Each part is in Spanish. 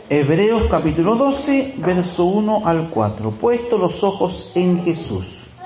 Hebreos capítulo 12, verso 1 al 4. Puesto los ojos en Jesús.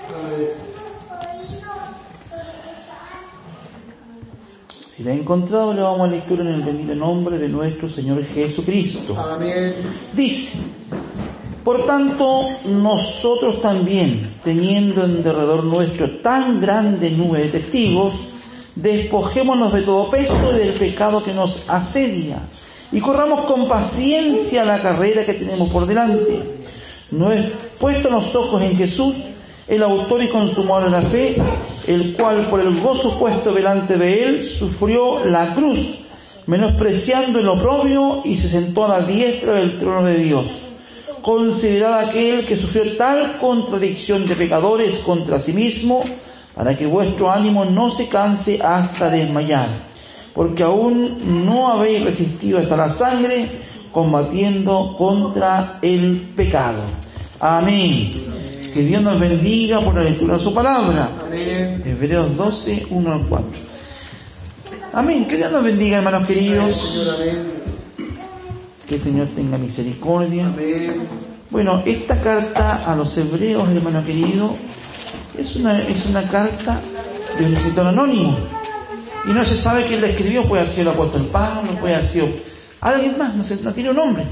Si la he encontrado, le vamos a lectura en el bendito nombre de nuestro Señor Jesucristo. Amén. Dice: por tanto, nosotros también, teniendo en derredor nuestro tan grande nube de testigos, despojémonos de todo peso y del pecado que nos asedia, y corramos con paciencia la carrera que tenemos por delante, puesto los ojos en Jesús, el autor y consumador de la fe, el cual por el gozo puesto delante de él sufrió la cruz, menospreciando el oprobio, y se sentó a la diestra del trono de Dios. Considerad aquel que sufrió tal contradicción de pecadores contra sí mismo, para que vuestro ánimo no se canse hasta desmayar, porque aún no habéis resistido hasta la sangre, combatiendo contra el pecado. Amén. Que Dios nos bendiga por la lectura de su palabra. Amén. Hebreos 12, 1 al 4. Amén. Que Dios nos bendiga, hermanos queridos. Señor, amén. Que el Señor tenga misericordia. Amén. Bueno, esta carta a los hebreos, hermano querido, es una carta de un escritor anónimo. Y no se sabe quién la escribió. Puede haber sido el apóstol Pablo, puede haber sido alguien más, no tiene un nombre.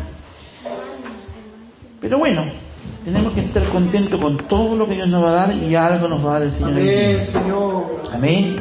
Pero bueno, tenemos que estar contentos con todo lo que Dios nos va a dar, y algo nos va a dar el Señor. Amén, Señor. Amén.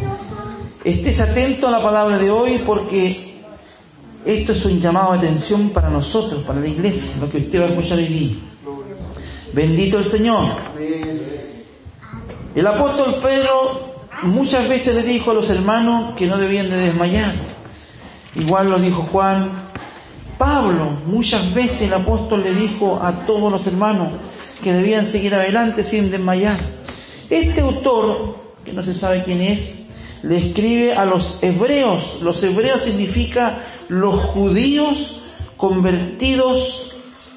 Estés atento a la palabra de hoy, porque esto es un llamado de atención para nosotros, para la iglesia, lo que usted va a escuchar hoy día. Bendito el Señor. Amén. El apóstol Pedro muchas veces le dijo a los hermanos que no debían de desmayar. Igual lo dijo Juan. Pablo, muchas veces el apóstol le dijo a todos los hermanos que debían seguir adelante sin desmayar. Este autor, que no se sabe quién es, le escribe a los hebreos. Los hebreos significa los judíos convertidos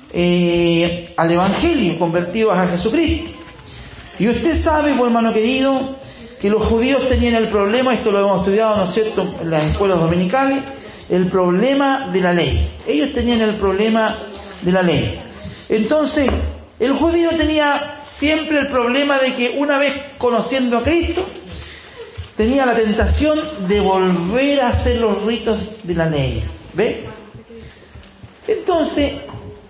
al Evangelio, convertidos a Jesucristo. Y usted sabe, pues, hermano querido, que los judíos tenían el problema, esto lo hemos estudiado, ¿no es cierto?, en las escuelas dominicales, el problema de la ley. Ellos tenían el problema de la ley. Entonces, el judío tenía siempre el problema de que una vez conociendo a Cristo, tenía la tentación de volver a hacer los ritos de la ley. ¿Ve? Entonces,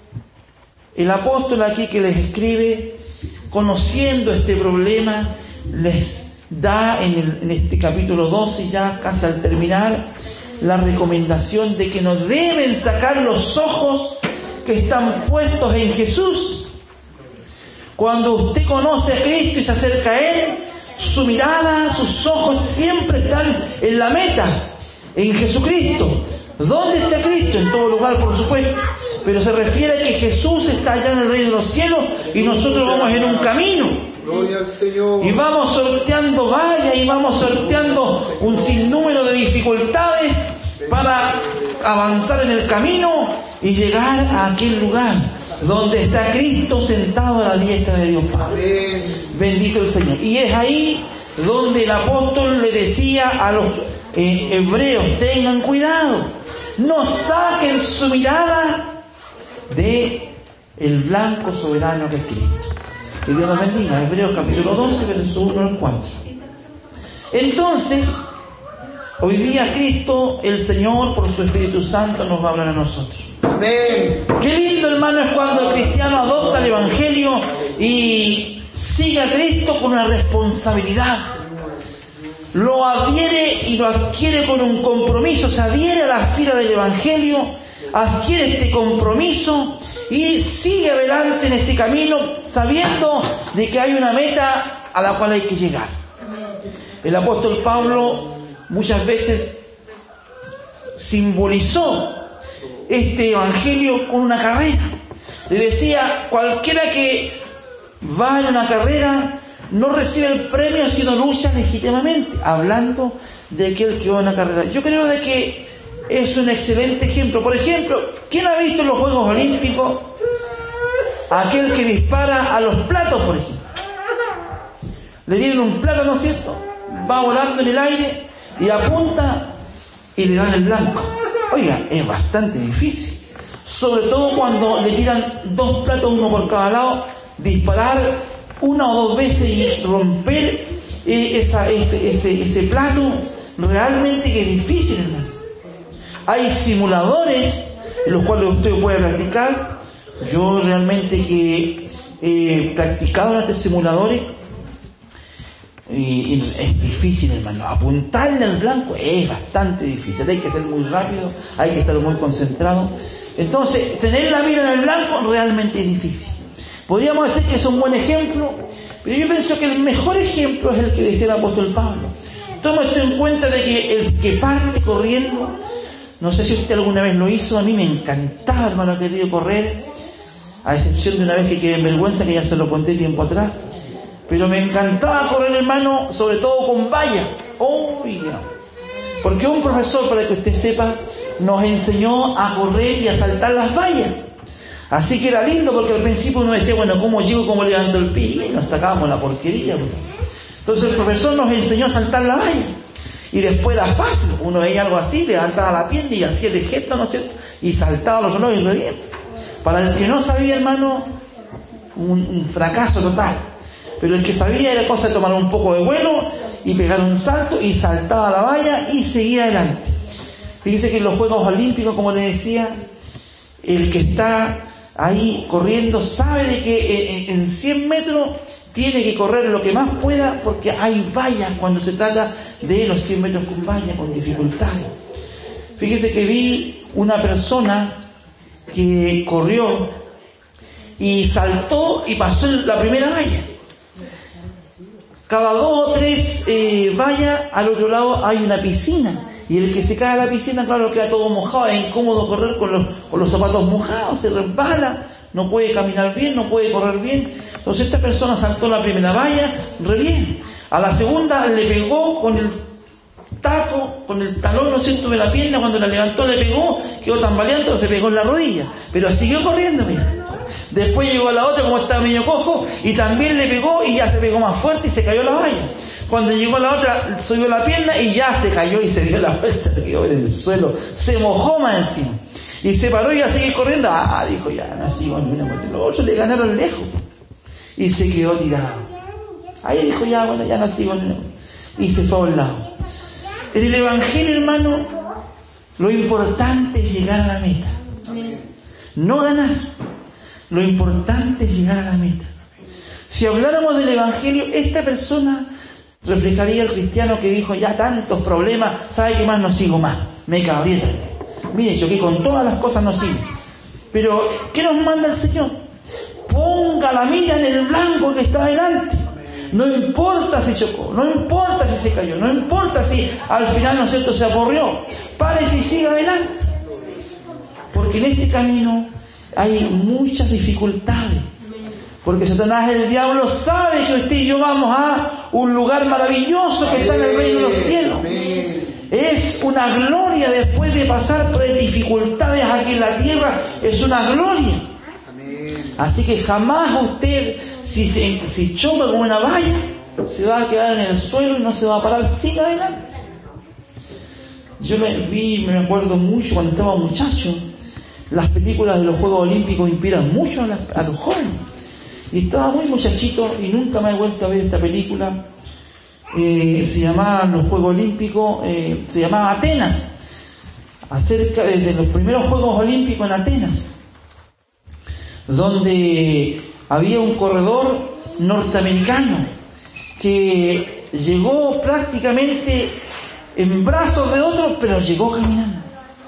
el apóstol aquí que les escribe, conociendo este problema, les da en este capítulo 12, ya casi al terminar, la recomendación de que no deben sacar los ojos que están puestos en Jesús. Cuando usted conoce a Cristo y se acerca a Él, su mirada, sus ojos siempre están en la meta, en Jesucristo. ¿Dónde está Cristo? En todo lugar, por supuesto. Pero se refiere a que Jesús está allá en el reino de los cielos y nosotros vamos en un camino. Gloria al Señor. Y vamos sorteando vallas y vamos sorteando un sinnúmero de dificultades para avanzar en el camino y llegar a aquel lugar donde está Cristo sentado a la diestra de Dios Padre. Amén. Bendito el Señor. Y es ahí donde el apóstol le decía a los hebreos: tengan cuidado, no saquen su mirada de el blanco soberano que es Cristo. Que Dios nos bendiga. Hebreos capítulo 12, verso 1 al 4. Entonces, hoy día Cristo, el Señor, por su Espíritu Santo, nos va a hablar a nosotros. Amén. Qué lindo, hermano, es cuando el cristiano adopta el Evangelio y sigue a Cristo con una responsabilidad. Lo adhiere y lo adquiere con un compromiso. Se adhiere a la fila del Evangelio, adquiere este compromiso y sigue adelante en este camino, sabiendo de que hay una meta a la cual hay que llegar. El apóstol Pablo muchas veces simbolizó este evangelio con una carrera. Le decía: cualquiera que va en una carrera no recibe el premio, sino lucha legítimamente, hablando de aquel que va en una carrera. Yo creo de que es un excelente ejemplo. Por ejemplo, ¿quién ha visto en los Juegos Olímpicos aquel que dispara a los platos, por ejemplo? Le dieron un plato, ¿no es cierto? Va volando en el aire y apunta y le dan el blanco. Oiga, es bastante difícil. sobre todo cuando le tiran 2 platos, uno por cada lado, disparar 1 o 2 veces y romper ese plato, realmente que es difícil, hermano. Hay simuladores en los cuales usted puede practicar. Yo realmente que he practicado en estos simuladores, y es difícil, hermano. Apuntarle al blanco es bastante difícil. Hay que ser muy rápido, hay que estar muy concentrado. Entonces, tener la mira en el blanco realmente es difícil. Podríamos decir que es un buen ejemplo, pero yo pienso que el mejor ejemplo es el que decía el apóstol Pablo. Toma esto en cuenta de que el que parte corriendo, no sé si usted alguna vez lo hizo, a mí me encantaba, hermano querido, correr, a excepción de una vez que quedé en vergüenza, que ya se lo conté tiempo atrás. Pero me encantaba correr, hermano, sobre todo con valla. Oiga, porque un profesor, para que usted sepa, nos enseñó a correr y a saltar las vallas. Así que era lindo, porque al principio uno decía, bueno, ¿cómo llego, cómo levanto el pie? Y nos sacábamos la porquería. Entonces el profesor nos enseñó a saltar la valla. Y después era fácil, uno veía algo así, levantaba la pierna y hacía el gesto, ¿no es cierto? Y saltaba los olores y re bien. Para el que no sabía, hermano, un fracaso total. Pero el que sabía era cosa de tomar un poco de vuelo y pegar un salto y saltaba a la valla y seguía adelante. Fíjese que en los Juegos Olímpicos, como les decía, el que está ahí corriendo sabe de que en 100 metros tiene que correr lo que más pueda, porque hay vallas cuando se trata de los 100 metros con valla, con dificultad. Fíjese que vi una persona que corrió y saltó y pasó la primera valla. Cada 2 o 3 vallas, al otro lado hay una piscina. Y el que se cae a la piscina, claro, queda todo mojado. Es incómodo correr con los zapatos mojados, se resbala, no puede caminar bien, no puede correr bien. Entonces esta persona saltó la primera valla, re bien. A la segunda le pegó con el taco, con el talón, ¿no es cierto?, de la pierna. Cuando la levantó le pegó, quedó tambaleando, se pegó en la rodilla. Pero siguió corriendo, mira. Después llegó a la otra, como estaba medio cojo, y también le pegó y ya se pegó más fuerte y se cayó la valla. Cuando llegó a la otra, subió la pierna y ya se cayó y se dio la vuelta, se quedó en el suelo, se mojó más encima. Y se paró y ya seguía corriendo. Dijo, ya, no sigo, los otros le ganaron lejos. Y se quedó tirado. Ahí dijo, ya, bueno, ya no sigo. Y se fue a un lado. En el Evangelio, hermano, lo importante es llegar a la meta. No ganar. Lo importante es llegar a la meta. Si habláramos del Evangelio, esta persona reflejaría al cristiano que dijo, ya tantos problemas, ¿sabe qué más? No sigo más, me cabré. Mire, yo que con todas las cosas no sigo. Pero, ¿qué nos manda el Señor? Ponga la mira en el blanco que está delante. No importa si chocó, no importa si se cayó, no importa si al final, ¿no es cierto?, se aporreó. Párese y siga adelante. Porque en este camino hay muchas dificultades. Porque Satanás, el diablo, sabe que usted y yo vamos a un lugar maravilloso que está en el reino de los cielos. Es una gloria después de pasar por dificultades aquí en la tierra. Es una gloria. Así que jamás usted, si choca con una valla, se va a quedar en el suelo y no se va a parar. Siga adelante. Yo me acuerdo mucho cuando estaba muchacho. Las películas de los Juegos Olímpicos inspiran mucho a los jóvenes. Y estaba muy muchachito y nunca me he vuelto a ver esta película. Se llamaba los Juegos Olímpicos, se llamaba Atenas, acerca de los primeros Juegos Olímpicos en Atenas, donde había un corredor norteamericano que llegó prácticamente en brazos de otros, pero llegó caminando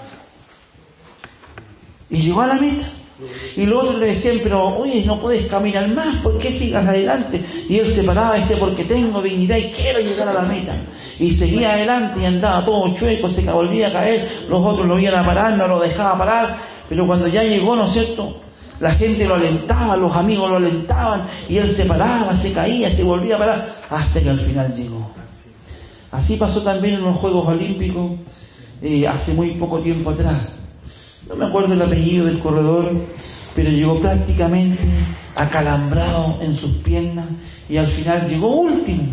y llegó a la meta. Y los otros le decían, pero oye, no puedes caminar más, ¿por qué sigas adelante? Y él se paraba y decía, porque tengo dignidad y quiero llegar a la meta. Y seguía adelante y andaba todo chueco, se volvía a caer, los otros lo iban a parar, no lo dejaba parar, pero cuando ya llegó, ¿no es cierto?, la gente lo alentaba, los amigos lo alentaban, y él se paraba, se caía, se volvía a parar, hasta que al final llegó. Así pasó también en los Juegos Olímpicos, hace muy poco tiempo atrás. No me acuerdo el apellido del corredor, pero llegó prácticamente acalambrado en sus piernas y al final llegó último,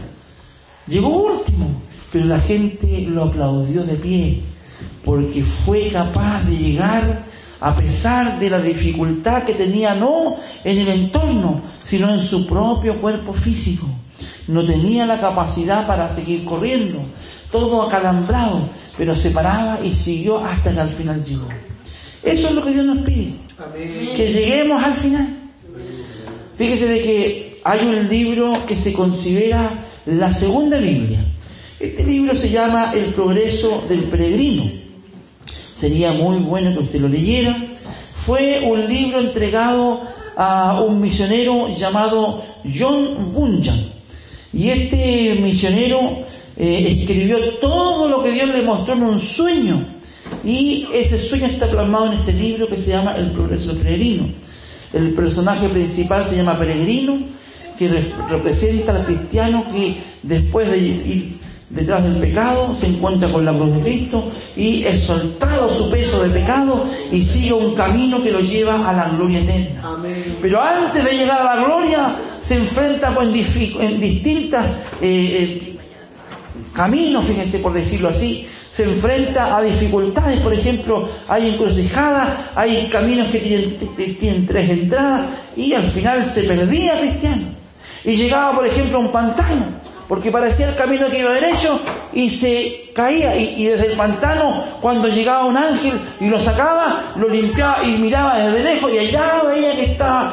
pero la gente lo aplaudió de pie porque fue capaz de llegar a pesar de la dificultad que tenía, no en el entorno, sino en su propio cuerpo físico. No tenía la capacidad para seguir corriendo, todo acalambrado, pero se paraba y siguió hasta que al final llegó. Eso es lo que Dios nos pide. Amén. Que lleguemos al final. Fíjese de que hay un libro que se considera la segunda Biblia. Este libro se llama El progreso del peregrino. Sería muy bueno que usted lo leyera. Fue un libro entregado a un misionero llamado John Bunyan. Y este misionero escribió todo lo que Dios le mostró en un sueño. Y ese sueño está plasmado en este libro que se llama El progreso del peregrino. El personaje principal se llama Peregrino, que representa al cristiano que después de ir detrás del pecado se encuentra con la cruz de Cristo y es soltado su peso de pecado y sigue un camino que lo lleva a la gloria eterna. Amén. Pero antes de llegar a la gloria se enfrenta en distintas caminos, fíjense, por decirlo así. Se enfrenta a dificultades, por ejemplo, hay encrucijadas, hay caminos que tienen 3 entradas y al final se perdía cristiano. Y llegaba, por ejemplo, a un pantano, porque parecía el camino que iba derecho y se caía. Y desde el pantano, cuando llegaba un ángel y lo sacaba, lo limpiaba y miraba desde lejos y allá veía que estaba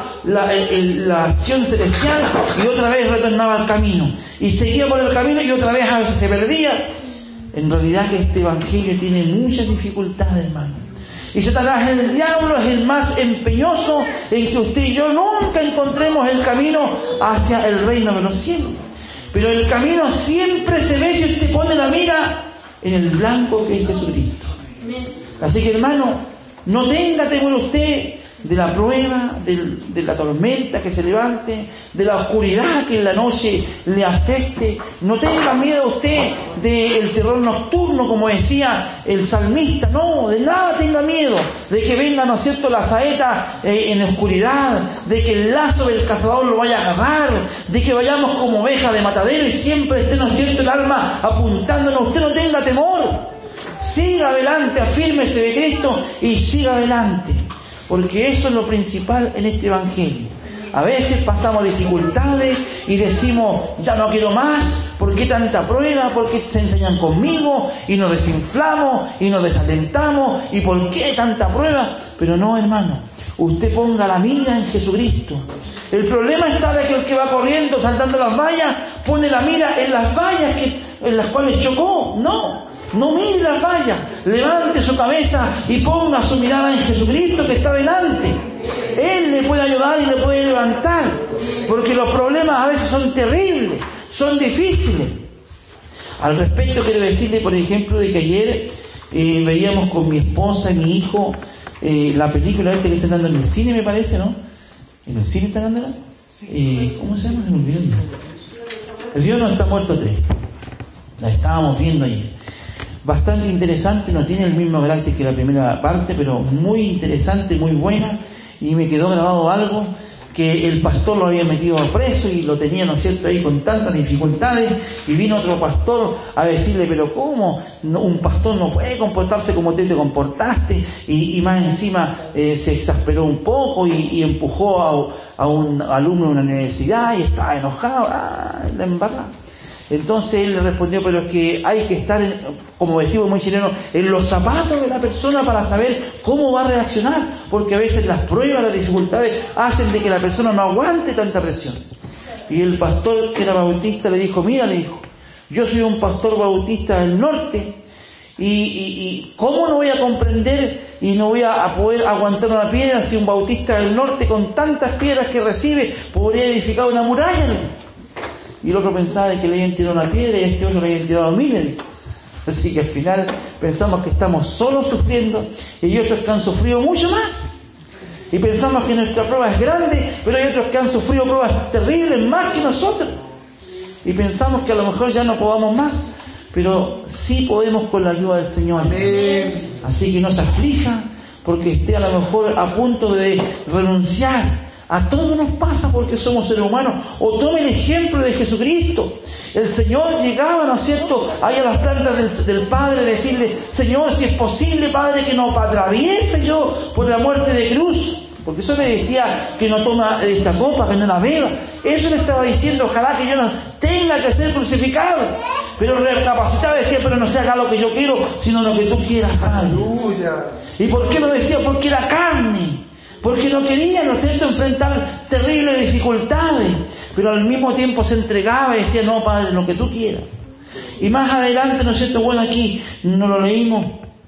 la acción celestial y otra vez retornaba al camino. Y seguía por el camino y otra vez a veces se perdía. En realidad que este evangelio tiene muchas dificultades, hermano. Y Satanás, el diablo, es el más empeñoso en que usted y yo nunca encontremos el camino hacia el reino de los cielos. Pero el camino siempre se ve si usted pone la mira en el blanco que es Jesucristo. Así que, hermano, no tenga temor usted de la prueba, de la tormenta que se levante, de la oscuridad que en la noche le afecte. No tenga miedo usted del terror nocturno, como decía el salmista. No, de nada tenga miedo, de que venga, ¿no es cierto?, la saeta en la oscuridad, de que el lazo del cazador lo vaya a agarrar, de que vayamos como ovejas de matadero y siempre esté, ¿no es cierto?, el arma apuntándonos. Usted no tenga temor, siga adelante, afírmese de Cristo y siga adelante. Porque eso es lo principal en este evangelio. A veces pasamos dificultades y decimos, ya no quiero más, ¿por qué tanta prueba? ¿Por qué se enseñan conmigo? Y nos desinflamos y nos desalentamos, ¿y por qué tanta prueba? Pero no, hermano, usted ponga la mira en Jesucristo. El problema está de que el que va corriendo, saltando las vallas, pone la mira en las vallas en las cuales chocó. No mire las vallas, levante su cabeza y ponga su mirada en Jesucristo que está delante. Él le puede ayudar y le puede levantar, porque los problemas a veces son terribles, son difíciles. Al respecto quiero decirle, por ejemplo, de que ayer veíamos con mi esposa y mi hijo la película que están dando en el cine, me parece, ¿no? ¿En el cine están dándola? ¿Cómo se llama? Dios no está muerto 3. La estábamos viendo ayer. Bastante interesante, no tiene el mismo carácter que la primera parte, pero muy interesante, muy buena. Y me quedó grabado algo, que el pastor lo había metido preso y lo tenía, ¿no es cierto?, ahí con tantas dificultades. Y vino otro pastor a decirle, pero ¿cómo? Un pastor no puede comportarse como te comportaste. Y más encima se exasperó un poco y empujó a un alumno de una universidad y estaba enojado. La embarrada. Entonces él le respondió, pero es que hay que estar, como decimos muy chileno, en los zapatos de la persona para saber cómo va a reaccionar, porque a veces las pruebas, las dificultades hacen de que la persona no aguante tanta presión. Y el pastor que era bautista le dijo, mira, le dijo, yo soy un pastor bautista del norte y ¿cómo no voy a comprender y no voy a poder aguantar una piedra si un bautista del norte con tantas piedras que recibe podría edificar una muralla? Y el otro pensaba de que le habían tirado una piedra y este otro le habían tirado 1000. Así que al final pensamos que estamos solos sufriendo y hay otros que han sufrido mucho más. Y pensamos que nuestra prueba es grande, pero hay otros que han sufrido pruebas terribles más que nosotros. Y pensamos que a lo mejor ya no podamos más, pero sí podemos con la ayuda del Señor. Amén. Así que no se aflija porque esté a lo mejor a punto de renunciar A todos nos pasa porque somos seres humanos. O tome el ejemplo de Jesucristo. El Señor llegaba, ¿no es cierto?, ahí a las plantas del Padre, decirle: Señor, si es posible, Padre, que no atraviese yo por la muerte de cruz. Porque eso le decía que no toma esta copa, que no la beba. Eso le estaba diciendo: ojalá que yo no tenga que ser crucificado. Pero recapacitaba, decía: pero no se haga lo que yo quiero, sino lo que tú quieras, Padre. ¿Y por qué lo decía? Porque era carne. Porque no quería, ¿no es cierto?, enfrentar terribles dificultades. Pero al mismo tiempo se entregaba y decía: no, Padre, lo que tú quieras. Y más adelante, ¿no es cierto?, bueno, aquí no lo leímos,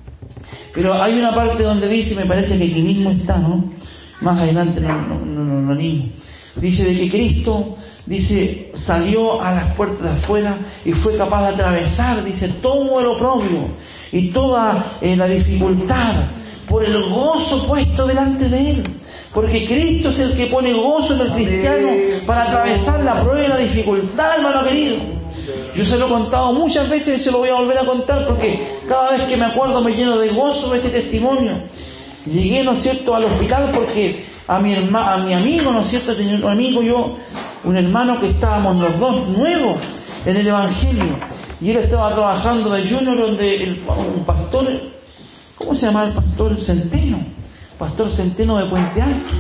pero hay una parte donde dice, me parece que aquí mismo está, ¿no? Más adelante no leímos. Dice de que Cristo, dice, salió a las puertas de afuera y fue capaz de atravesar, dice, todo el oprobio y toda la dificultad por el gozo puesto delante de Él. Porque Cristo es el que pone gozo en el cristiano para atravesar la prueba y la dificultad, hermano querido. Yo se lo he contado muchas veces y se lo voy a volver a contar porque cada vez que me acuerdo me lleno de gozo de este testimonio. Llegué, ¿no es cierto?, al hospital porque a mi amigo, ¿no es cierto?, tenía un amigo, un hermano que estábamos los dos nuevos en el Evangelio. Y él estaba trabajando de junior donde un pastor, ¿cómo se llama el pastor? Centeno. Pastor Centeno de Puente Alto.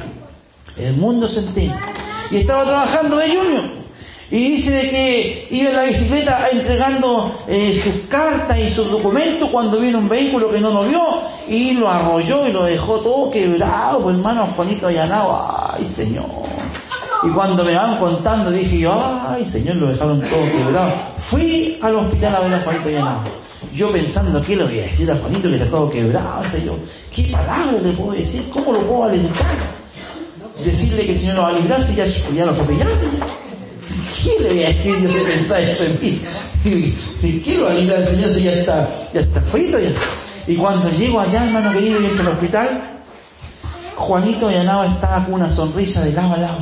Edmundo Centeno. Y estaba trabajando de junior. Y dice de que iba en la bicicleta entregando sus cartas y sus documentos cuando vino un vehículo que no lo vio y lo arrolló y lo dejó todo quebrado, pues, hermano Juanito allanado. Ay, Señor. Y cuando me van contando dije yo: ay, Señor, lo dejaron todo quebrado. Fui al hospital a ver a Juanito allanado. Yo pensando: ¿qué le voy a decir a Juanito que está todo quebrado, Señor? ¿Qué palabra le puedo decir? ¿Cómo lo puedo alentar? Decirle que el Señor lo va a librar si ya lo atropellaron. ¿Qué le voy a decir yo de pensar eso en mí? Si quiero aliviar al Señor, si ya está frito ya. Y cuando llego allá, hermano querido, y entro al hospital, Juanito allanado estaba con una sonrisa de lado a lado.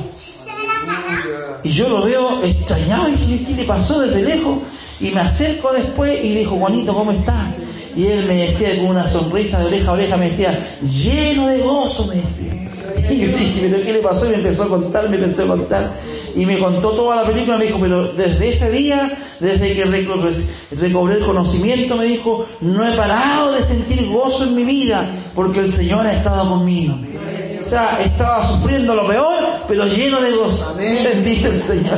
Y yo lo veo extrañado y dije: ¿qué le pasó? Desde lejos. Y me acerco después y le digo: Juanito, ¿cómo estás? Y él me decía con una sonrisa de oreja a oreja, me decía, lleno de gozo, me decía. Y yo dije: ¿pero qué le pasó? Y me empezó a contar. Y me contó toda la película. Me dijo: pero desde ese día, desde que recobré el conocimiento, me dijo, no he parado de sentir gozo en mi vida, porque el Señor ha estado conmigo. O sea, estaba sufriendo lo peor, pero lleno de gozo. Bendito el Señor.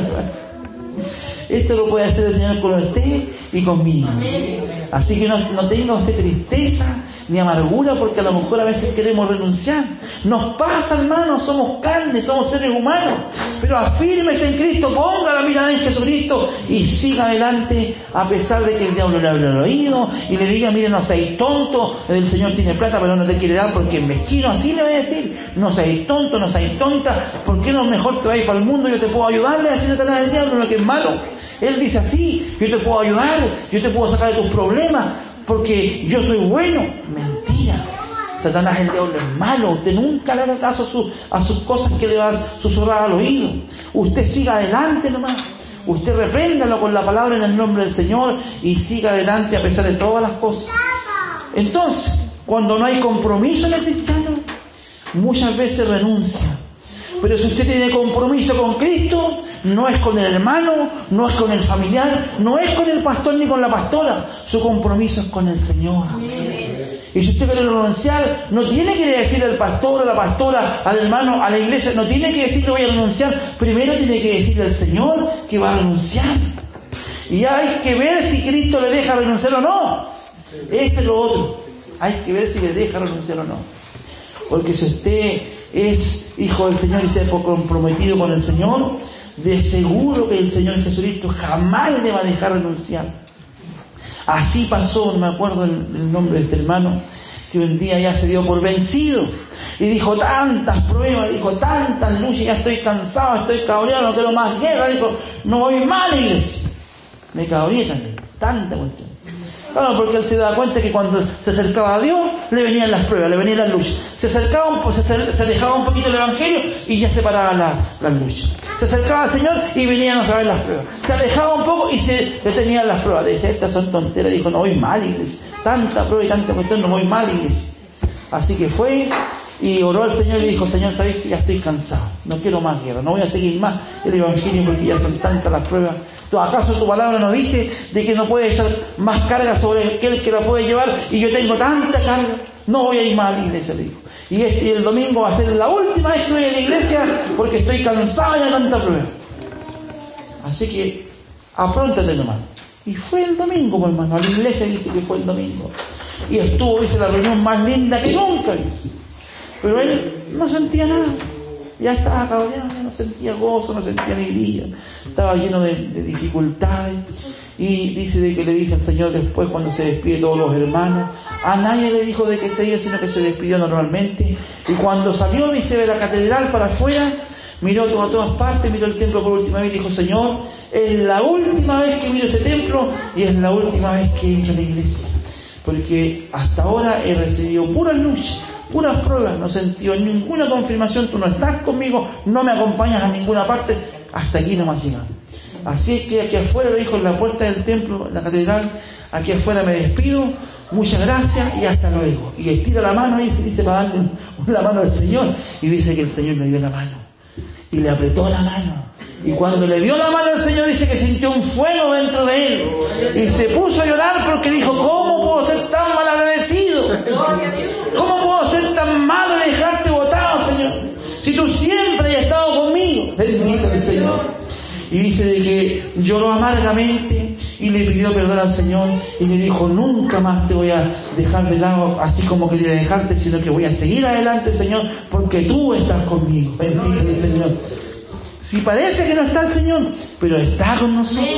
Esto lo puede hacer el Señor con usted y conmigo. Así que no tenga usted tristeza ni amargura, porque a lo mejor a veces queremos renunciar. Nos pasa, hermanos, somos carne, somos seres humanos, pero afírmese en Cristo, ponga la mirada en Jesucristo y siga adelante, a pesar de que el diablo le hable al oído y le diga: mire, no seáis tonto, el Señor tiene plata pero no te quiere dar porque es mezquino. Así le voy a decir: no seáis tonto, no seáis tonta, ¿por qué no mejor te vais para el mundo? Yo te puedo ayudarle, así Satanás del diablo, lo que es malo. Él dice así: yo te puedo ayudar, yo te puedo sacar de tus problemas, porque yo soy bueno. Mentira. Satanás, el diablo, es malo. Usted nunca le haga caso a sus cosas que le va a susurrar al oído. Usted siga adelante nomás. Usted repréndalo con la palabra en el nombre del Señor y siga adelante a pesar de todas las cosas. Entonces, cuando no hay compromiso en el cristiano, muchas veces renuncia. Pero si usted tiene compromiso con Cristo, no es con el hermano, no es con el familiar, no es con el pastor ni con la pastora. Su compromiso es con el Señor. Y si usted quiere renunciar, no tiene que decirle al pastor, a la pastora, al hermano, a la iglesia, no tiene que decirle voy a renunciar. Primero tiene que decirle al Señor que va a renunciar. Y hay que ver si Cristo le deja renunciar o no. Ese es lo otro. Hay que ver si le deja renunciar o no. Porque si usted es hijo del Señor y se ha comprometido con el Señor, de seguro que el Señor Jesucristo jamás le va a dejar renunciar. Así pasó, me acuerdo el nombre de este hermano, que un día ya se dio por vencido y dijo: tantas pruebas, dijo, tantas luchas, ya estoy cansado, estoy cabreado, no quiero más guerra, dijo, no voy mal, iglesia. Me cabreé también, tanta cuestión. Claro, porque él se daba cuenta que cuando se acercaba a Dios, le venían las pruebas, le venían las luchas. Se alejaba un poquito del Evangelio y ya se paraban las luchas. Se acercaba al Señor y venían otra vez las pruebas. Se alejaba un poco y se detenían las pruebas. Decía: estas son tonteras. Dijo: no voy mal, iglesia. Tanta prueba y tanta cuestión, no voy mal, iglesia. Así que fue y oró al Señor y le dijo: Señor, ¿sabes que ya estoy cansado? No quiero más guerra, no voy a seguir más el Evangelio porque ya son tantas las pruebas. ¿Acaso tu palabra no dice de que no puede echar más carga sobre aquel que la puede llevar? Y yo tengo tanta carga, no voy a ir más a la iglesia, le dijo. Y el domingo va a ser la última vez que voy a la iglesia porque estoy cansado de tanta prueba. Así que apróntate nomás. Y fue el domingo, pues, hermano, a la iglesia dice que fue el domingo. Y estuvo, dice, la reunión más linda que nunca, dice. Pero él no sentía nada. Ya estaba cabreado, no sentía gozo, no sentía alegría. Estaba lleno de dificultades. Y dice de que le dice al Señor después, cuando se despide todos los hermanos, a nadie le dijo de que se iba, sino que se despidió normalmente. Y cuando salió, dice, de la catedral para afuera, miró a todas partes, miró el templo por última vez y dijo: Señor, es la última vez que miro este templo y es la última vez que entro a la iglesia. Porque hasta ahora he recibido puras luchas, puras pruebas, no he sentido ninguna confirmación. Tú no estás conmigo, no me acompañas a ninguna parte, hasta aquí no me has llegado. Así es que aquí afuera, le dijo, en la puerta del templo, en la catedral, aquí afuera me despido, muchas gracias y hasta luego. Y estira la mano y se dice para darle la mano al Señor. Y dice que el Señor le dio la mano y le apretó la mano. Y cuando le dio la mano al Señor, dice que sintió un fuego dentro de él. Y se puso a llorar porque dijo: ¿cómo puedo ser tan mal agradecido? ¿Cómo puedo ser tan malo y dejarte botado, Señor? Si tú siempre has estado conmigo. Bendito el Señor. Y dice de que lloró amargamente y le pidió perdón al Señor y le dijo: nunca más te voy a dejar de lado así como quería dejarte, sino que voy a seguir adelante, Señor, porque tú estás conmigo. Bendito el Señor. Si parece que no está el Señor, pero está con nosotros.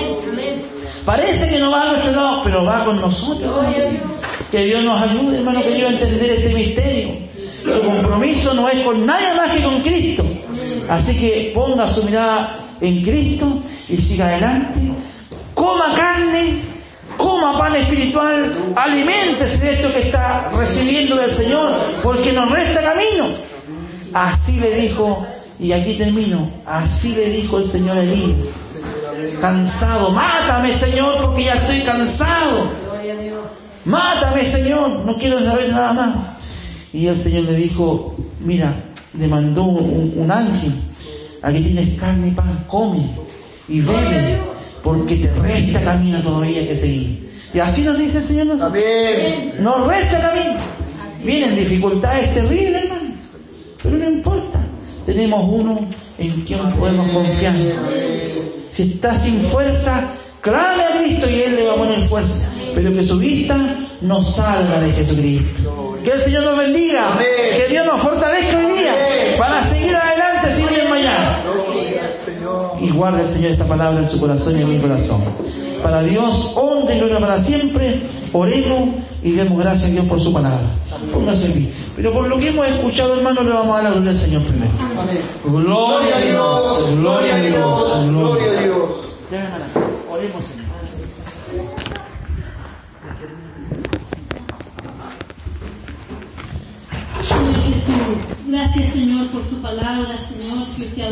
Parece que no va a nuestro lado, pero va con nosotros. Que Dios nos ayude, hermano, que yo a entender este misterio. Su compromiso no es con nadie más que con Cristo. Así que ponga su mirada en Cristo y siga adelante. Coma carne, coma pan espiritual, aliméntese de esto que está recibiendo del Señor, porque nos resta camino. Así le dijo, y aquí termino, así le dijo el Señor a Elías: cansado, mátame, Señor, porque ya estoy cansado. Mátame, Señor, no quiero saber nada más. Y el Señor le dijo: mira, le mandó un ángel: aquí tienes carne y pan, come y bebe, porque te resta camino todavía que seguir. Y así nos dice el Señor nosotros. Amén. Nos resta camino. Vienen dificultades terribles, hermano, pero no importa. Tenemos uno en quien podemos confiar. Si está sin fuerza, clame a Cristo y Él le va a poner fuerza. Pero que su vista no salga de Jesucristo. Que el Señor nos bendiga. Amén. Que Dios nos fortalezca hoy día para seguir adelante sin desmayar. Y guarde el Señor esta palabra en su corazón y en mi corazón. Para Dios, honra y gloria para siempre. Oremos y demos gracias a Dios por su palabra. Póngase en pie. Pero por lo que hemos escuchado, hermano, le vamos a dar la gloria al Señor primero. Amén. Gloria a Dios, gloria a Dios, gloria a Dios. Oremos, Señor. Señor Jesús, gracias, Señor, por su palabra, Señor, que usted